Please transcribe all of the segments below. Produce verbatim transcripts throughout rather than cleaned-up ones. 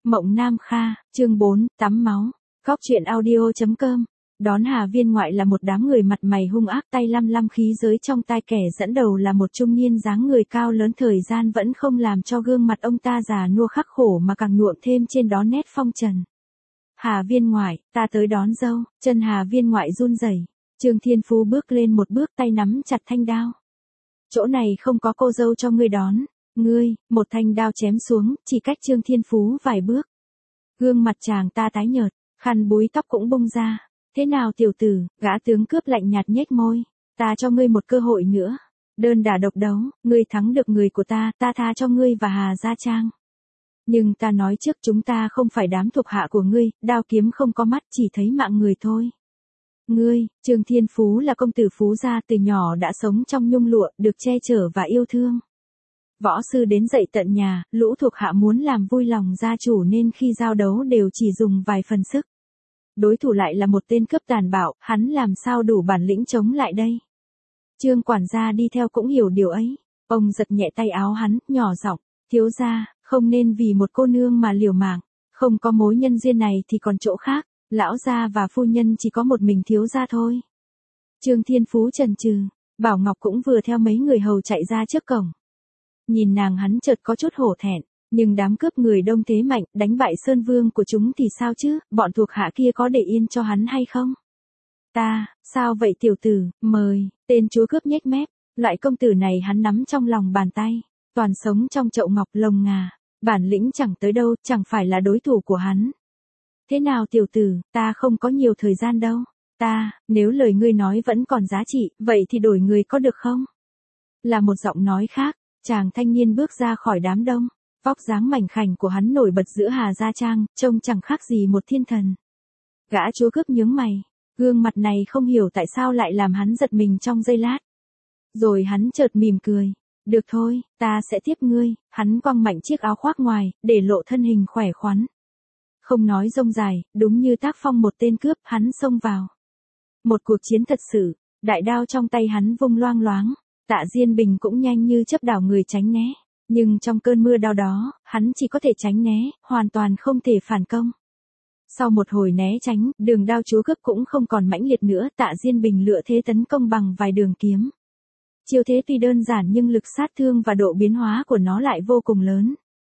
Mộng Nam Kha, chương bốn, tắm máu. Góc truyện audio chấm com. Đón Hà Viên ngoại là một đám người mặt mày hung ác, tay lăm lăm khí giới trong tai, kẻ dẫn đầu là một trung niên dáng người cao lớn, thời gian vẫn không làm cho gương mặt ông ta già nua khắc khổ mà càng nhuộm thêm trên đó nét phong trần. Hà Viên ngoại, ta tới đón dâu. Chân Hà Viên ngoại run rẩy. Trương Thiên Phú bước lên một bước, tay nắm chặt thanh đao. Chỗ này không có cô dâu cho ngươi đón. Ngươi, một thanh đao chém xuống, chỉ cách Trương Thiên Phú vài bước. Gương mặt chàng ta tái nhợt, khăn búi tóc cũng bung ra. Thế nào tiểu tử? Gã tướng cướp lạnh nhạt nhếch môi. Ta cho ngươi một cơ hội nữa. Đơn đả độc đấu, ngươi thắng được người của ta, ta tha cho ngươi và Hà Gia Trang. Nhưng ta nói trước, chúng ta không phải đám thuộc hạ của ngươi, đao kiếm không có mắt, chỉ thấy mạng người thôi. Ngươi, Trương Thiên Phú là công tử Phú gia, từ nhỏ đã sống trong nhung lụa, được che chở và yêu thương. Võ sư đến dạy tận nhà, lũ thuộc hạ muốn làm vui lòng gia chủ nên khi giao đấu đều chỉ dùng vài phần sức. Đối thủ lại là một tên cướp tàn bạo, hắn làm sao đủ bản lĩnh chống lại đây? Trương quản gia đi theo cũng hiểu điều ấy. Ông giật nhẹ tay áo hắn, nhỏ giọng, thiếu gia, không nên vì một cô nương mà liều mạng. Không có mối nhân duyên này thì còn chỗ khác, lão gia và phu nhân chỉ có một mình thiếu gia thôi. Trương Thiên Phú chần chừ, Bảo Ngọc cũng vừa theo mấy người hầu chạy ra trước cổng. Nhìn nàng hắn chợt có chút hổ thẹn, nhưng đám cướp người đông thế mạnh, đánh bại Sơn Vương của chúng thì sao chứ, bọn thuộc hạ kia có để yên cho hắn hay không? Ta, sao vậy tiểu tử, mời, tên chúa cướp nhếch mép, loại công tử này hắn nắm trong lòng bàn tay, toàn sống trong chậu ngọc lồng ngà, bản lĩnh chẳng tới đâu, chẳng phải là đối thủ của hắn. Thế nào tiểu tử, ta không có nhiều thời gian đâu, ta, nếu lời ngươi nói vẫn còn giá trị, vậy thì đổi người có được không? Là một giọng nói khác. Chàng thanh niên bước ra khỏi đám đông, vóc dáng mảnh khảnh của hắn nổi bật giữa Hà Gia Trang, trông chẳng khác gì một thiên thần. Gã chúa cướp nhướng mày, gương mặt này không hiểu tại sao lại làm hắn giật mình trong giây lát. Rồi hắn chợt mỉm cười, được thôi, ta sẽ tiếp ngươi. Hắn quăng mạnh chiếc áo khoác ngoài, để lộ thân hình khỏe khoắn. Không nói rông dài, đúng như tác phong một tên cướp, hắn xông vào. Một cuộc chiến thật sự, đại đao trong tay hắn vung loang loáng. Tạ Diên Bình cũng nhanh như chớp đảo người tránh né, nhưng trong cơn mưa đao đó, hắn chỉ có thể tránh né, hoàn toàn không thể phản công. Sau một hồi né tránh, đường đao chúa cướp cũng không còn mãnh liệt nữa, Tạ Diên Bình lựa thế tấn công bằng vài đường kiếm. Chiêu thế tuy đơn giản nhưng lực sát thương và độ biến hóa của nó lại vô cùng lớn.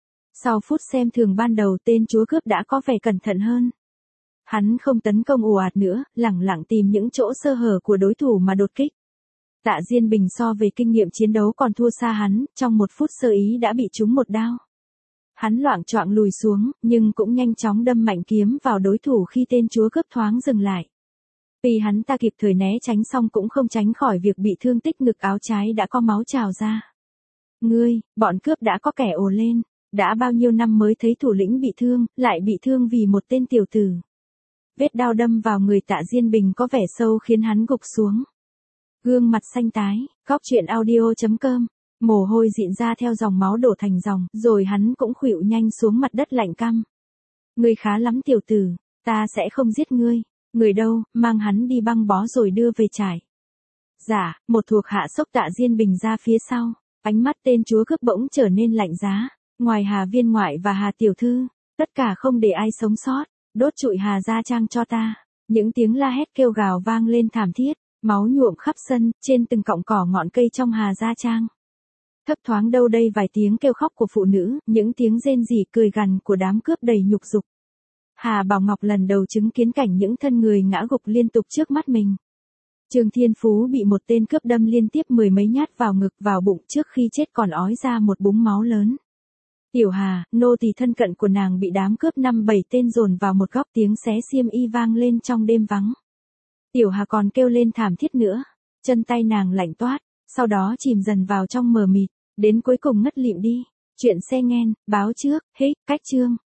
Sau phút xem thường ban đầu, tên chúa cướp đã có vẻ cẩn thận hơn. Hắn không tấn công ồ ạt nữa, lẳng lặng tìm những chỗ sơ hở của đối thủ mà đột kích. Tạ Diên Bình so về kinh nghiệm chiến đấu còn thua xa hắn, trong một phút sơ ý đã bị trúng một đao. Hắn loạng choạng lùi xuống, nhưng cũng nhanh chóng đâm mạnh kiếm vào đối thủ khi tên chúa cướp thoáng dừng lại. Vì hắn ta kịp thời né tránh xong cũng không tránh khỏi việc bị thương tích, ngực áo trái đã có máu trào ra. Ngươi, bọn cướp đã có kẻ ồ lên, đã bao nhiêu năm mới thấy thủ lĩnh bị thương, lại bị thương vì một tên tiểu tử. Vết đao đâm vào người Tạ Diên Bình có vẻ sâu khiến hắn gục xuống. Gương mặt xanh tái, góc truyện audio chấm com, mồ hôi dịn ra theo dòng máu đổ thành dòng, rồi hắn cũng khuỵu nhanh xuống mặt đất lạnh căm. Ngươi khá lắm tiểu tử, ta sẽ không giết ngươi, người đâu, mang hắn đi băng bó rồi đưa về trại. Dạ, một thuộc hạ xốc Tạ Diên Bình ra phía sau, ánh mắt tên chúa cướp bỗng trở nên lạnh giá, ngoài Hà Viên ngoại và Hà tiểu thư, tất cả không để ai sống sót, đốt trụi Hà Gia Trang cho ta. Những tiếng la hét kêu gào vang lên thảm thiết. Máu nhuộm khắp sân, trên từng cọng cỏ ngọn cây trong Hà Gia Trang. Thấp thoáng đâu đây vài tiếng kêu khóc của phụ nữ, những tiếng rên rỉ cười gằn của đám cướp đầy nhục dục. Hà Bảo Ngọc lần đầu chứng kiến cảnh những thân người ngã gục liên tục trước mắt mình. Trương Thiên Phú bị một tên cướp đâm liên tiếp mười mấy nhát vào ngực vào bụng, trước khi chết còn ói ra một búng máu lớn. Tiểu Hà, nô tỳ thân cận của nàng bị đám cướp năm bảy tên dồn vào một góc, tiếng xé xiêm y vang lên trong đêm vắng. Tiểu Hà còn kêu lên thảm thiết nữa, chân tay nàng lạnh toát, sau đó chìm dần vào trong mờ mịt, đến cuối cùng ngất lịm đi. Chuyện xe ngen, báo trước, hết, cách chương.